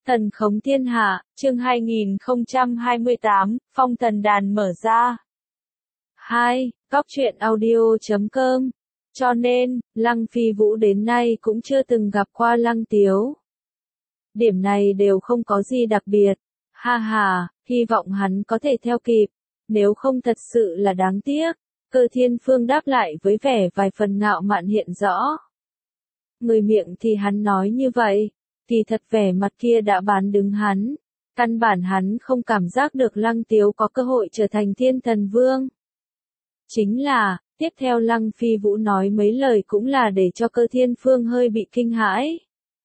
Thần khống thiên hạ, chương 2028, phong thần đàn mở ra. 2. Cóc truyện audio.com. Cho nên, Lăng Phi Vũ đến nay cũng chưa từng gặp qua Lăng Tiếu. Điểm này đều không có gì đặc biệt. Ha ha, hy vọng hắn có thể theo kịp. Nếu không thật sự là đáng tiếc. Cơ Thiên Phương đáp lại với vẻ vài phần ngạo mạn hiện rõ. Người miệng thì hắn nói như vậy. Thì thật vẻ mặt kia đã bán đứng hắn. Căn bản hắn không cảm giác được Lăng Tiếu có cơ hội trở thành thiên thần vương. Chính là, tiếp theo Lăng Phi Vũ nói mấy lời cũng là để cho Cơ Thiên Phương hơi bị kinh hãi.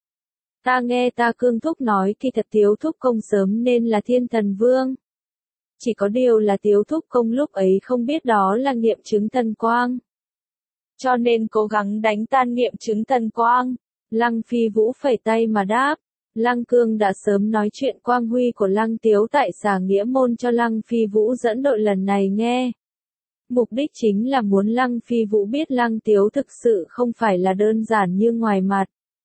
Ta nghe ta Cương Thúc nói thì thật Tiếu Thúc Công sớm nên là thiên thần vương. Chỉ có điều là Tiếu Thúc Công lúc ấy không biết đó là nghiệm chứng thần quang. Cho nên cố gắng đánh tan nghiệm chứng thần quang. Lăng Phi Vũ phẩy tay mà đáp. Lăng Cương đã sớm nói chuyện quang huy của Lăng Tiếu tại Xà Nghĩa Môn cho Lăng Phi Vũ dẫn đội lần này nghe. Mục đích chính là muốn Lăng Phi Vũ biết Lăng Tiếu thực sự không phải là đơn giản như ngoài mặt.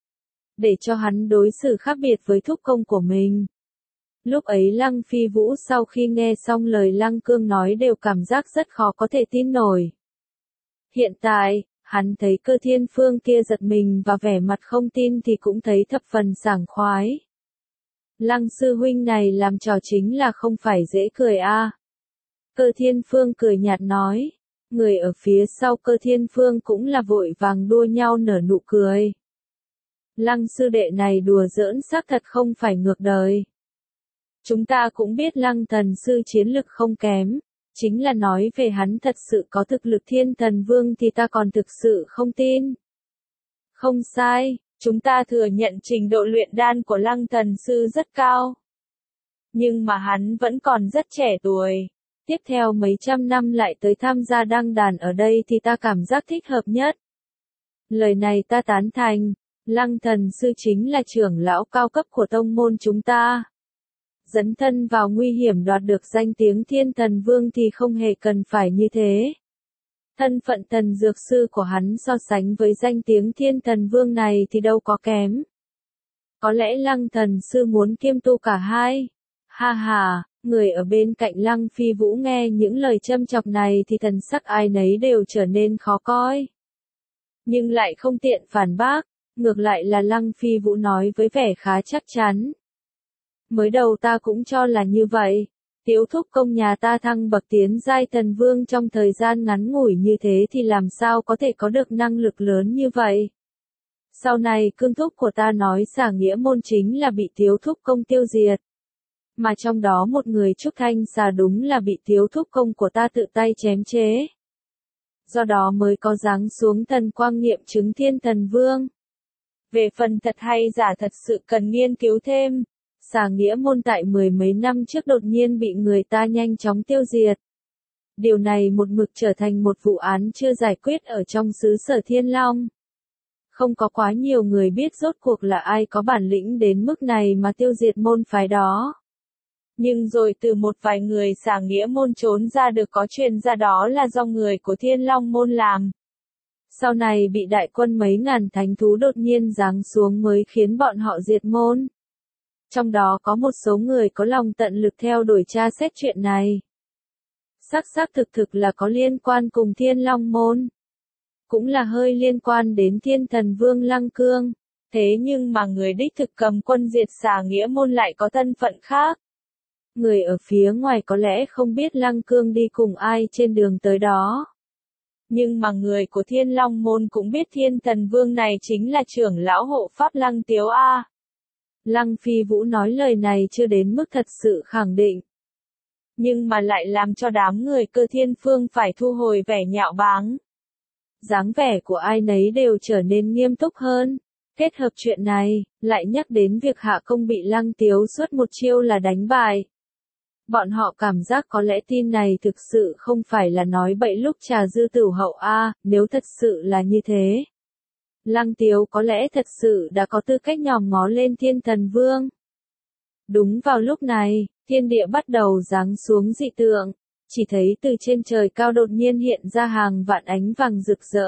Để cho hắn đối xử khác biệt với thúc công của mình. Lúc ấy Lăng Phi Vũ sau khi nghe xong lời Lăng Cương nói đều cảm giác rất khó có thể tin nổi. Hiện tại, hắn thấy Cơ Thiên Phương kia giật mình và vẻ mặt không tin thì cũng thấy thập phần sảng khoái. Lăng sư huynh này làm trò chính là không phải dễ cười a. Cơ Thiên Phương cười nhạt nói. Người ở phía sau Cơ Thiên Phương cũng là vội vàng đua nhau nở nụ cười. Lăng sư đệ này đùa giỡn xác thật không phải ngược đời. Chúng ta cũng biết Lăng thần sư chiến lực không kém. Chính là nói về hắn thật sự có thực lực thiên thần vương thì ta còn thực sự không tin. Không sai, chúng ta thừa nhận trình độ luyện đan của Lăng thần sư rất cao. Nhưng mà hắn vẫn còn rất trẻ tuổi. Tiếp theo mấy trăm năm lại tới tham gia đăng đàn ở đây thì ta cảm giác thích hợp nhất. Lời này ta tán thành, Lăng thần sư chính là trưởng lão cao cấp của tông môn chúng ta. Dấn thân vào nguy hiểm đoạt được danh tiếng thiên thần vương thì không hề cần phải như thế. Thân phận thần dược sư của hắn so sánh với danh tiếng thiên thần vương này thì đâu có kém. Có lẽ Lăng thần sư muốn kiêm tu cả hai. Ha ha, người ở bên cạnh Lăng Phi Vũ nghe những lời châm chọc này thì thần sắc ai nấy đều trở nên khó coi. Nhưng lại không tiện phản bác, ngược lại là Lăng Phi Vũ nói với vẻ khá chắc chắn. Mới đầu ta cũng cho là như vậy. Tiếu thúc công nhà ta thăng bậc tiến giai thần vương trong thời gian ngắn ngủi như thế thì làm sao có thể có được năng lực lớn như vậy. Sau này Cương thúc của ta nói Xà Nghĩa Môn chính là bị Tiếu thúc công tiêu diệt. Mà trong đó một người Trúc Thanh Xà đúng là bị Tiếu thúc công của ta tự tay chém chế. Do đó mới có giáng xuống thần quang nghiệm chứng thiên thần vương. Về phần thật hay giả thật sự cần nghiên cứu thêm. Xà Nghĩa Môn tại mười mấy năm trước đột nhiên bị người ta nhanh chóng tiêu diệt. Điều này một mực trở thành một vụ án chưa giải quyết ở trong xứ sở Thiên Long. Không có quá nhiều người biết rốt cuộc là ai có bản lĩnh đến mức này mà tiêu diệt môn phái đó. Nhưng rồi từ một vài người Xà Nghĩa Môn trốn ra được có truyền ra đó là do người của Thiên Long Môn làm. Sau này bị đại quân mấy ngàn thánh thú đột nhiên giáng xuống mới khiến bọn họ diệt môn. Trong đó có một số người có lòng tận lực theo đuổi tra xét chuyện này. Xác thực là có liên quan cùng Thiên Long Môn. Cũng là hơi liên quan đến Thiên Thần Vương Lăng Cương. Thế nhưng mà người đích thực cầm quân diệt Xà Nghĩa Môn lại có thân phận khác. Người ở phía ngoài có lẽ không biết Lăng Cương đi cùng ai trên đường tới đó. Nhưng mà người của Thiên Long Môn cũng biết Thiên Thần Vương này chính là trưởng lão hộ pháp Lăng Tiếu A. Lăng Phi Vũ nói lời này chưa đến mức thật sự khẳng định. Nhưng mà lại làm cho đám người Cơ Thiên Phương phải thu hồi vẻ nhạo báng. Dáng vẻ của ai nấy đều trở nên nghiêm túc hơn. Kết hợp chuyện này, lại nhắc đến việc Hạ Công bị Lăng Tiếu suốt một chiêu là đánh bại. Bọn họ cảm giác có lẽ tin này thực sự không phải là nói bậy lúc trà dư tửu hậu a, nếu thật sự là như thế. Lăng Tiếu có lẽ thật sự đã có tư cách nhòm ngó lên thiên thần vương. Đúng vào lúc này, thiên địa bắt đầu giáng xuống dị tượng, chỉ thấy từ trên trời cao đột nhiên hiện ra hàng vạn ánh vàng rực rỡ.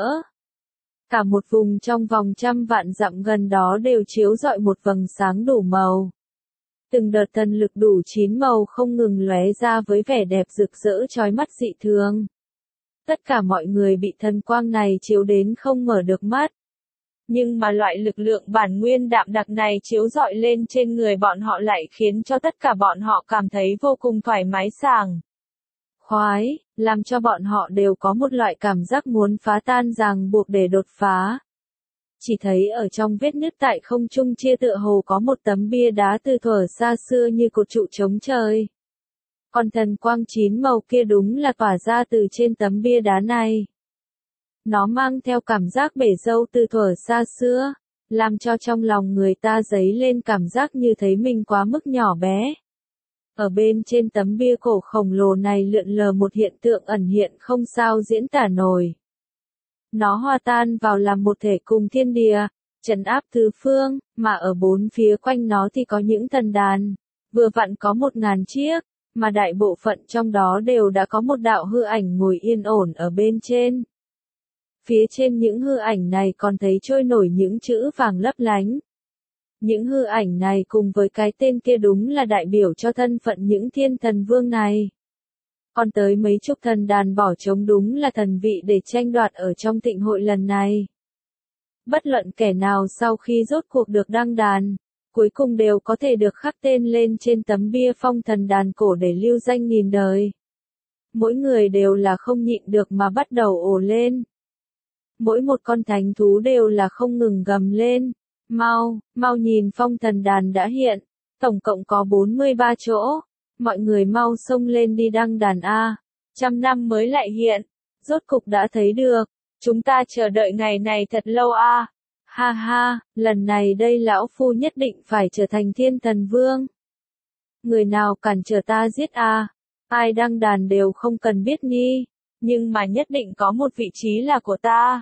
Cả một vùng trong vòng trăm vạn dặm gần đó đều chiếu rọi một vầng sáng đủ màu. Từng đợt thần lực đủ 9 màu không ngừng lóe ra với vẻ đẹp rực rỡ chói mắt dị thường. Tất cả mọi người bị thần quang này chiếu đến không mở được mắt. Nhưng mà loại lực lượng bản nguyên đạm đặc này chiếu rọi lên trên người bọn họ lại khiến cho tất cả bọn họ cảm thấy vô cùng thoải mái sảng khoái, làm cho bọn họ đều có một loại cảm giác muốn phá tan ràng buộc để đột phá. Chỉ thấy ở trong vết nứt tại không trung chia tựa hồ có một tấm bia đá từ thuở xa xưa như cột trụ chống trời. Còn thần quang 9 màu kia đúng là tỏa ra từ trên tấm bia đá này. Nó mang theo cảm giác bể dâu từ thuở xa xưa, làm cho trong lòng người ta dấy lên cảm giác như thấy mình quá mức nhỏ bé. Ở bên trên tấm bia cổ khổng lồ này lượn lờ một hiện tượng ẩn hiện không sao diễn tả nổi. Nó hòa tan vào làm một thể cùng thiên địa, trấn áp tứ phương, mà ở bốn phía quanh nó thì có những thần đàn, vừa vặn có 1000 chiếc, mà đại bộ phận trong đó đều đã có một đạo hư ảnh ngồi yên ổn ở bên trên. Phía trên những hư ảnh này còn thấy trôi nổi những chữ vàng lấp lánh. Những hư ảnh này cùng với cái tên kia đúng là đại biểu cho thân phận những thiên thần vương này. Còn tới mấy chục thần đàn bỏ trống đúng là thần vị để tranh đoạt ở trong thịnh hội lần này. Bất luận kẻ nào sau khi rốt cuộc được đăng đàn, cuối cùng đều có thể được khắc tên lên trên tấm bia phong thần đàn cổ để lưu danh nghìn đời. Mỗi người đều là không nhịn được mà bắt đầu ồ lên. Mỗi một con thánh thú đều là không ngừng gầm lên. Mau nhìn phong thần đàn đã hiện. Tổng cộng có 43 chỗ. Mọi người mau xông lên đi đăng đàn A. 100 năm mới lại hiện. Rốt cục đã thấy được. Chúng ta chờ đợi ngày này thật lâu A. Ha ha, lần này đây lão phu nhất định phải trở thành thiên thần vương. Người nào cản trở ta giết A. Ai đăng đàn đều không cần biết nghi. Nhưng mà nhất định có một vị trí là của ta.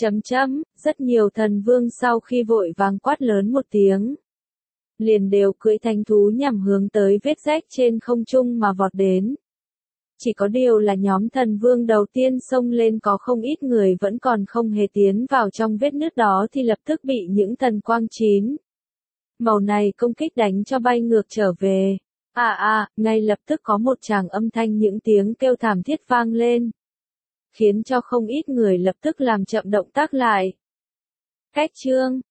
Rất nhiều thần vương sau khi vội vàng quát lớn một tiếng. Liền đều cưỡi thánh thú nhằm hướng tới vết rách trên không trung mà vọt đến. Chỉ có điều là nhóm thần vương đầu tiên xông lên có không ít người vẫn còn không hề tiến vào trong vết nứt đó thì lập tức bị những thần quang 9 màu này công kích đánh cho bay ngược trở về. Ngay lập tức có một tràng âm thanh những tiếng kêu thảm thiết vang lên. Khiến cho không ít người lập tức làm chậm động tác lại. Cách chương